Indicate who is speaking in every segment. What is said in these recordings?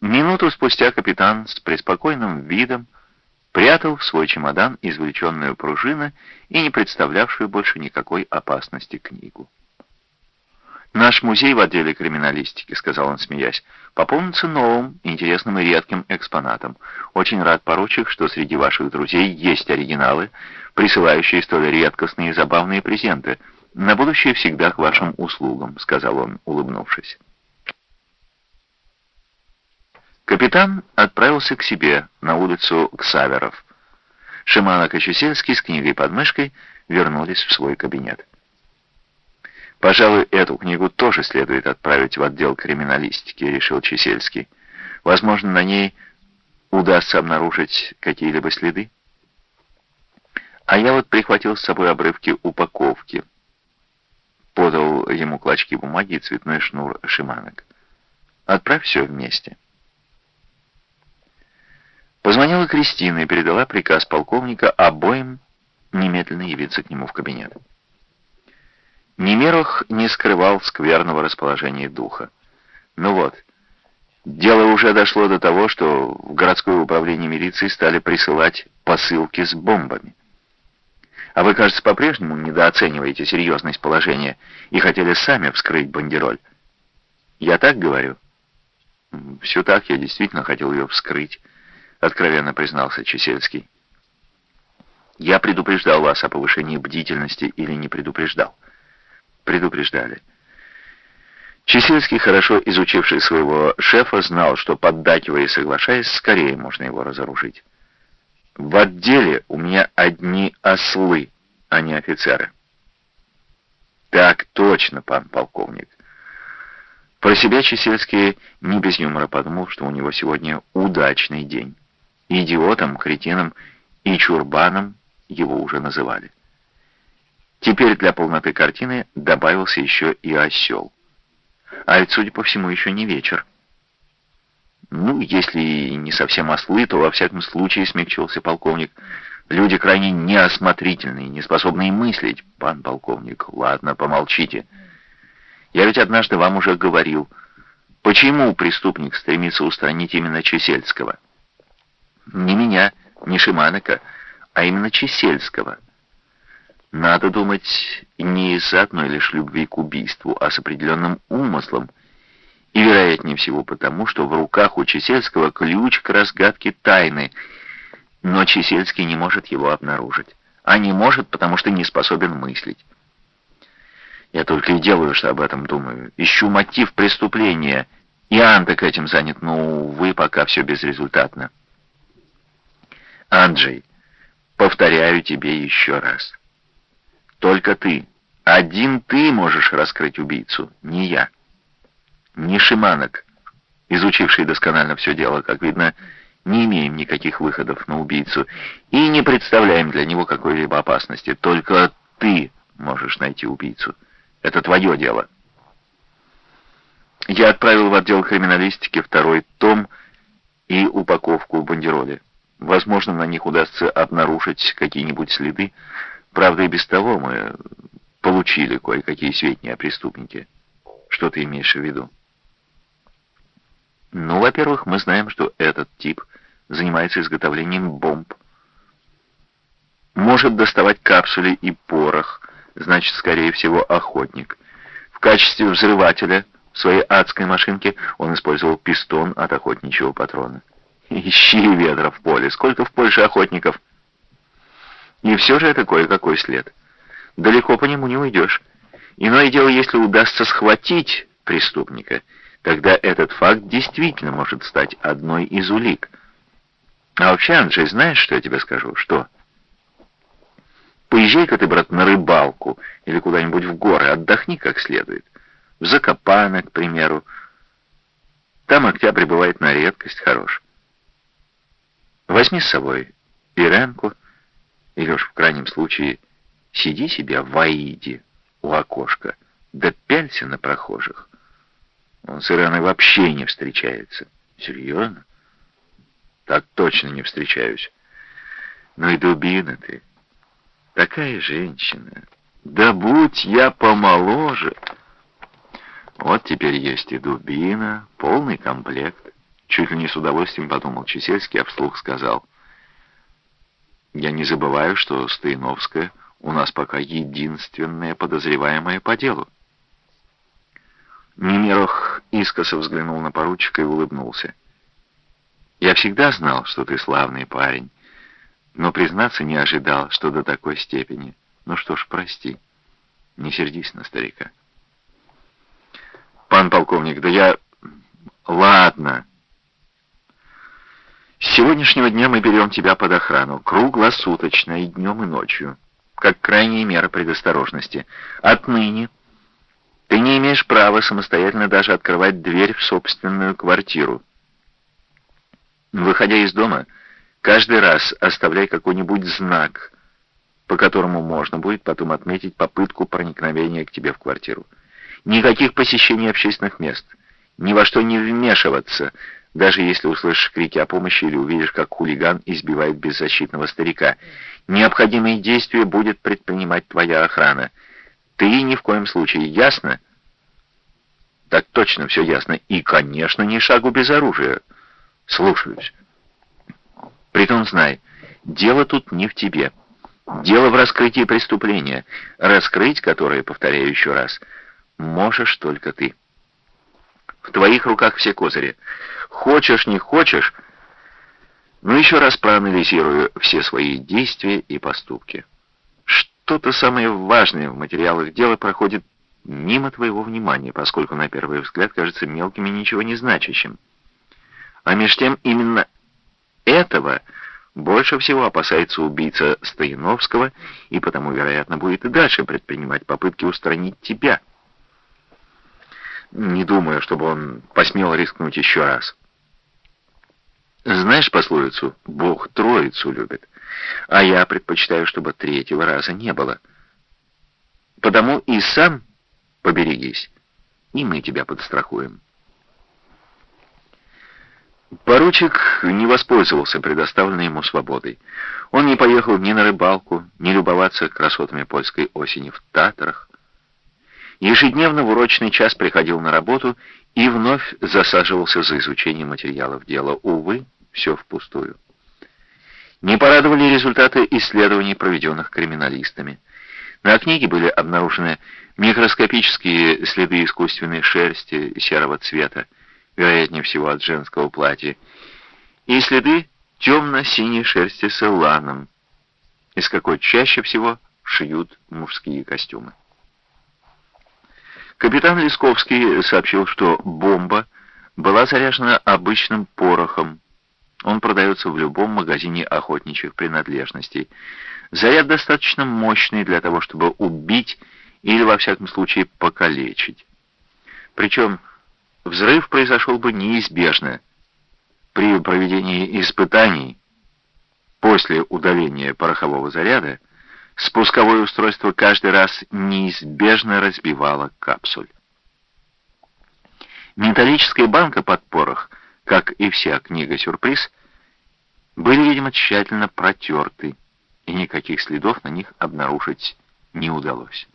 Speaker 1: Минуту спустя капитан с преспокойным видом прятал в свой чемодан извлеченную пружину и не представлявшую больше никакой опасности книгу. «Наш музей в отделе криминалистики», — сказал он, смеясь, — «пополнится новым, интересным и редким экспонатом. Очень рад, поручик, что среди ваших друзей есть оригиналы, присылающие столь редкостные и забавные презенты. На будущее всегда к вашим услугам», — сказал он, улыбнувшись. Капитан отправился к себе на улицу Ксаверов. Шиманок и Чесельский с книгой под мышкой вернулись в свой кабинет. «Пожалуй, эту книгу тоже следует отправить в отдел криминалистики», — решил Чесельский. «Возможно, на ней удастся обнаружить какие-либо следы. А я вот прихватил с собой обрывки упаковки». Подал ему клочки бумаги и цветной шнур Шиманок. «Отправь все вместе». Позвонила Кристина и передала приказ полковника обоим немедленно явиться к нему в кабинет. Немерох не скрывал скверного расположения духа. Ну вот, дело уже дошло до того, что в городское управление милиции стали присылать посылки с бомбами. А вы, кажется, по-прежнему недооцениваете серьезность положения и хотели сами вскрыть бандероль. Я так говорю? Все так, я действительно хотел ее вскрыть, откровенно признался Чесельский. Я предупреждал вас о повышении бдительности или не предупреждал? Предупреждали. Чесельский, хорошо изучивший своего шефа, знал, что, поддакивая и соглашаясь, скорее можно его разоружить. В отделе у меня одни ослы, а не офицеры. Так точно, пан полковник. Про себя Чесельский не без юмора подумал, что у него сегодня удачный день. Идиотом, кретином и чурбаном его уже называли. Теперь для полноты картины добавился еще и осел. А ведь, судя по всему, еще не вечер. Ну, если не совсем ослы, то во всяком случае, смягчился полковник. Люди крайне неосмотрительные, не способные мыслить. Пан полковник, ладно, помолчите. Я ведь однажды вам уже говорил, почему преступник стремится устранить именно Чесельского. Не меня, не Шиманока, а именно Чесельского. Надо думать, не из-за одной лишь любви к убийству, а с определенным умыслом. И, вероятнее всего, потому, что в руках у Чесельского ключ к разгадке тайны. Но Чесельский не может его обнаружить. А не может, потому что не способен мыслить. Я только и делаю, что об этом думаю. Ищу мотив преступления. И Антек этим занят, но, увы, пока все безрезультатно. Анджей, повторяю тебе еще раз. Только ты, один ты можешь раскрыть убийцу, не я. Не Шиманок, изучивший досконально все дело, как видно, не имеем никаких выходов на убийцу и не представляем для него какой-либо опасности. Только ты можешь найти убийцу. Это твое дело. Я отправил в отдел криминалистики второй том и упаковку бандероли. Возможно, на них удастся обнаружить какие-нибудь следы. Правда, и без того мы получили кое-какие сведения о преступнике. Что ты имеешь в виду? Ну, во-первых, мы знаем, что этот тип занимается изготовлением бомб. Может доставать капсули и порох, значит, скорее всего, охотник. В качестве взрывателя в своей адской машинке он использовал пистон от охотничьего патрона. Ищи ветра в поле. Сколько в Польше охотников? И все же это кое-какой след. Далеко по нему не уйдешь. Иное дело, если удастся схватить преступника, тогда этот факт действительно может стать одной из улик. А вообще, Анджей, знаешь, что я тебе скажу? Что? Поезжай-ка ты, брат, на рыбалку или куда-нибудь в горы, отдохни как следует. В Закопано, к примеру. Там октябрь бывает на редкость хорош. Возьми с собой Иренку, или уж в крайнем случае сиди себе в Аиде у окошка, да пялься на прохожих. Он с Иреной вообще не встречается. Серьезно? Так точно не встречаюсь. Ну и дубина ты. Такая женщина. Да будь я помоложе. Вот теперь есть и дубина, полный комплект. чуть ли не с удовольствием подумал Чесельский, а вслух сказал: «Я не забываю, что Стояновская у нас пока единственная подозреваемая по делу». Немиров искоса взглянул на поручика и улыбнулся. «Я всегда знал, что ты славный парень, но, признаться, не ожидал, что до такой степени. Ну что ж, прости, не сердись на старика». «Пан полковник, да я... Ладно. С сегодняшнего дня мы берем тебя под охрану, круглосуточно, и днем, и ночью, как крайняя мера предосторожности. Отныне ты не имеешь права самостоятельно даже открывать дверь в собственную квартиру. Выходя из дома, каждый раз оставляй какой-нибудь знак, по которому можно будет потом отметить попытку проникновения к тебе в квартиру. Никаких посещений общественных мест, ни во что не вмешиваться, даже если услышишь крики о помощи или увидишь, как хулиган избивает беззащитного старика. Необходимые действия будет предпринимать твоя охрана. Ты ни в коем случае, ясно? Так точно, все ясно. И, конечно, ни шагу без оружия. Слушаюсь. Притом знай, дело тут не в тебе. Дело в раскрытии преступления, раскрыть которое, повторяю еще раз, можешь только ты. В твоих руках все козыри. Хочешь, не хочешь, но еще раз проанализирую все свои действия и поступки. Что-то самое важное в материалах дела проходит мимо твоего внимания, поскольку на первый взгляд кажется мелким и ничего не значащим. А меж тем именно этого больше всего опасается убийца Стояновского, и потому, вероятно, будет и дальше предпринимать попытки устранить тебя. Не думаю, чтобы он посмел рискнуть еще раз. Знаешь пословицу «Бог троицу любит», а я предпочитаю, чтобы третьего раза не было. Потому и сам поберегись, и мы тебя подстрахуем. Поручик не воспользовался предоставленной ему свободой. Он не поехал ни на рыбалку, ни любоваться красотами польской осени в Татрах. Ежедневно в урочный час приходил на работу и вновь засаживался за изучение материалов дела. Увы, все впустую. Не порадовали результаты исследований, проведенных криминалистами. На книге были обнаружены микроскопические следы искусственной шерсти серого цвета, вероятнее всего от женского платья, и следы темно-синей шерсти с эланом, из какой чаще всего шьют мужские костюмы. Капитан Лесковский сообщил, что бомба была заряжена обычным порохом. Он продается в любом магазине охотничьих принадлежностей. Заряд достаточно мощный для того, чтобы убить или, во всяком случае, покалечить. Причем взрыв произошел бы неизбежно. При проведении испытаний после удаления порохового заряда спусковое устройство каждый раз неизбежно разбивало капсуль. Металлическая банка под порох, как и вся книга-сюрприз, были, видимо, тщательно протерты, и никаких следов на них обнаружить не удалось.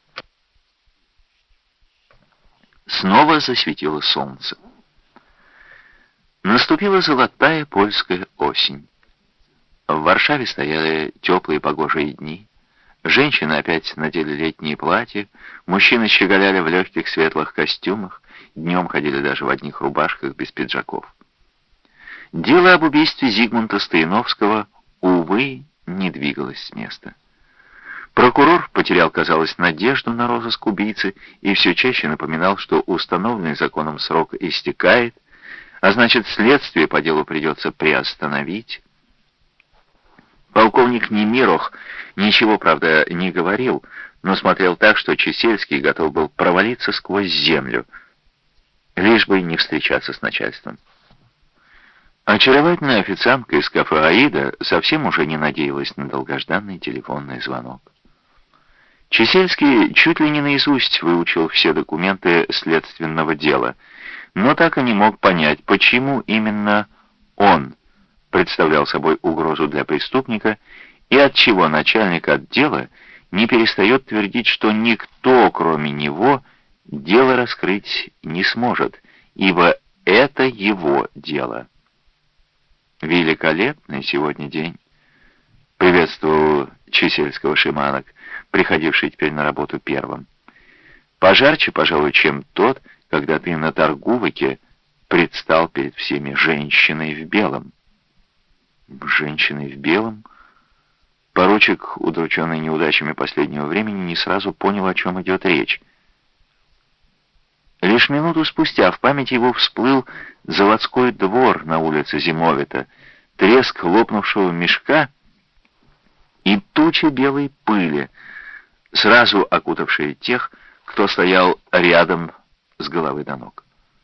Speaker 1: Снова засветило солнце. Наступила золотая польская осень. В Варшаве стояли теплые погожие дни. Женщины опять надели летние платья, мужчины щеголяли в легких светлых костюмах, днем ходили даже в одних рубашках без пиджаков. Дело об убийстве Зигмунта Стояновского, увы, не двигалось с места. Прокурор потерял, казалось, надежду на розыск убийцы и все чаще напоминал, что установленный законом срок истекает, а значит, следствие по делу придется приостановить. Полковник Немиров ничего, правда, не говорил, но смотрел так, что Чесельский готов был провалиться сквозь землю, лишь бы не встречаться с начальством. Очаровательная официантка из кафе «Аида» совсем уже не надеялась на долгожданный телефонный звонок. Чесельский чуть ли не наизусть выучил все документы следственного дела, но так и не мог понять, почему именно он представлял собой угрозу для преступника и отчего начальник отдела не перестает твердить, что никто, кроме него, дело раскрыть не сможет, ибо Это его дело. Великолепный сегодня день. Приветствовал Чесельского Шиманок, приходивший теперь на работу первым. Пожарче, пожалуй, чем тот, когда ты на Торгувыке предстал перед всеми женщиной в белом. Женщиной в белом? Поручик, удрученный неудачами последнего времени, не сразу понял, о чем идет речь. Лишь минуту спустя в памяти его всплыл заводской двор на улице Зимовита, треск лопнувшего мешка и туча белой пыли, сразу окутавшие тех, кто стоял рядом с головы до ног.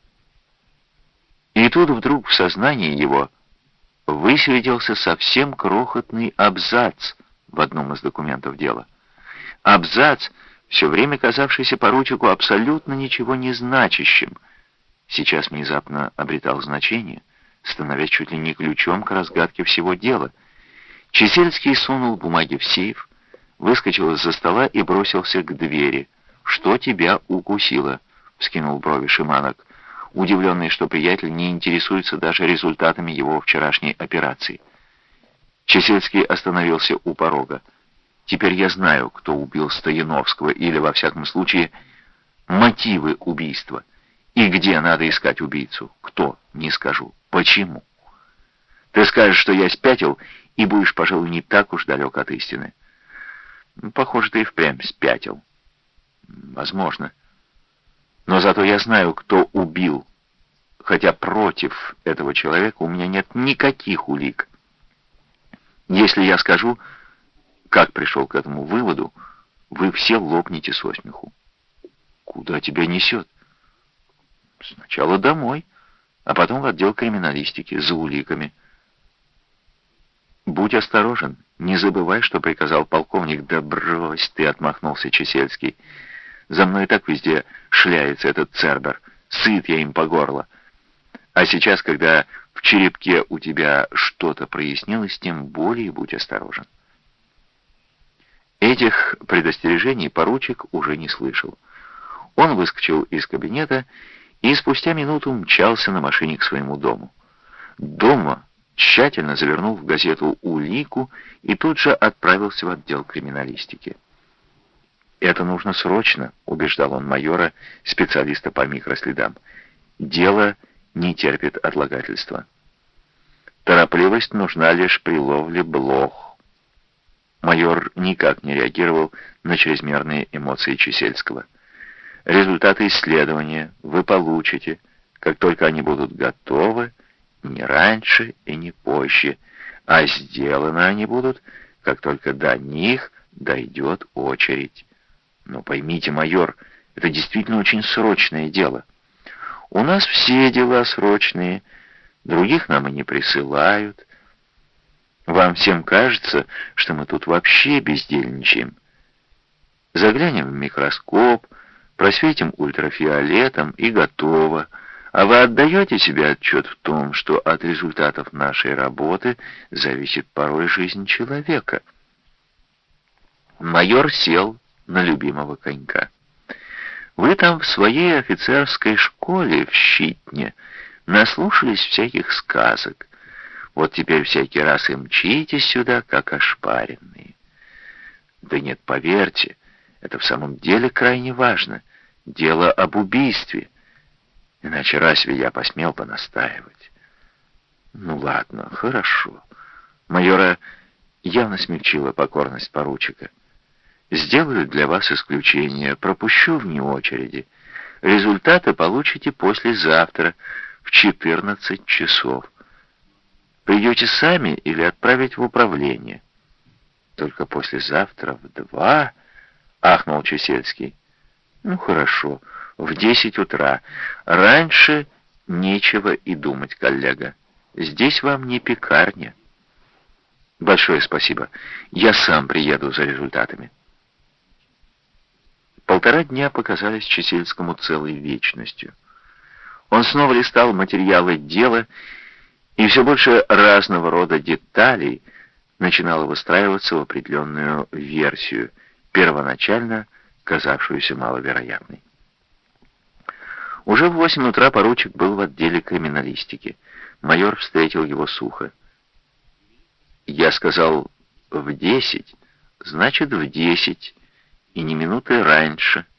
Speaker 1: И тут вдруг в сознании его высветился совсем крохотный абзац в одном из документов дела. Абзац, все время казавшийся поручику абсолютно ничего не значащим, сейчас внезапно обретал значение, становясь чуть ли не ключом к разгадке всего дела. Чесельский сунул бумаги в сейф, выскочил из-за стола и бросился к двери. «Что тебя укусило?» — вскинул брови Шиманок, удивленный, что приятель не интересуется даже результатами его вчерашней операции. Чесельский остановился у порога. «Теперь я знаю, кто убил Стояновского, или, во всяком случае, мотивы убийства. И где надо искать убийцу? Кто? Не скажу. Почему? Ты скажешь, что я спятил, и будешь, пожалуй, не так уж далек от истины. Похоже, ты и впрямь спятил. Возможно. Но зато я знаю, кто убил, хотя против этого человека у меня нет никаких улик. Если я скажу, как пришел к этому выводу, вы все лопнете со смеху. Куда тебя несет? Сначала домой, а потом в отдел криминалистики за уликами. Будь осторожен, не забывай, что приказал полковник. Да брось ты, отмахнулся Чесельский. За мной и так везде шляется этот цербер. Сыт я им по горло. А сейчас, когда в черепке у тебя что-то прояснилось, тем более будь осторожен. Этих предостережений поручик уже не слышал. Он выскочил из кабинета и спустя минуту мчался на машине к своему дому. Дома тщательно завернул в газету улику и тут же отправился в отдел криминалистики. «Это нужно срочно», — убеждал он майора, специалиста по микроследам. «Дело не терпит отлагательства. Торопливость нужна лишь при ловле блох». Майор никак не реагировал на чрезмерные эмоции Чесельского. «Результаты исследования вы получите, как только они будут готовы, не раньше и не позже, а сделаны они будут, как только до них дойдет очередь. Но поймите, майор, это действительно очень срочное дело. У нас все дела срочные, других нам и не присылают. Вам всем кажется, что мы тут вообще бездельничаем. Заглянем в микроскоп, просветим ультрафиолетом и готово. А вы отдаете себе отчет в том, что от результатов нашей работы зависит порой жизнь человека?» Майор сел на любимого конька. «Вы там в своей офицерской школе в Щитне наслушались всяких сказок. Вот теперь всякий раз и мчитесь сюда, как ошпаренные. Да нет, поверьте, это в самом деле крайне важно. Дело об убийстве. Иначе разве я посмел бы настаивать?» «Ну ладно, хорошо». Майора явно смягчила покорность поручика. «Сделаю для вас исключение, пропущу вне очереди. Результаты получите послезавтра в 14 часов. Придете сами или отправить в управление?» «Только послезавтра в 2, ахнул Чесельский. «Ну хорошо, в 10 утра. Раньше нечего и думать, коллега. Здесь вам не пекарня». «Большое спасибо. Я сам приеду за результатами». 1,5 дня показались Чесельскому целой вечностью. Он снова листал материалы дела, и все больше разного рода деталей начинало выстраиваться в определенную версию, первоначально казавшуюся маловероятной. Уже в 8 утра поручик был в отделе криминалистики. Майор встретил его сухо. «Я сказал в 10, значит в 10, и ни минуты раньше».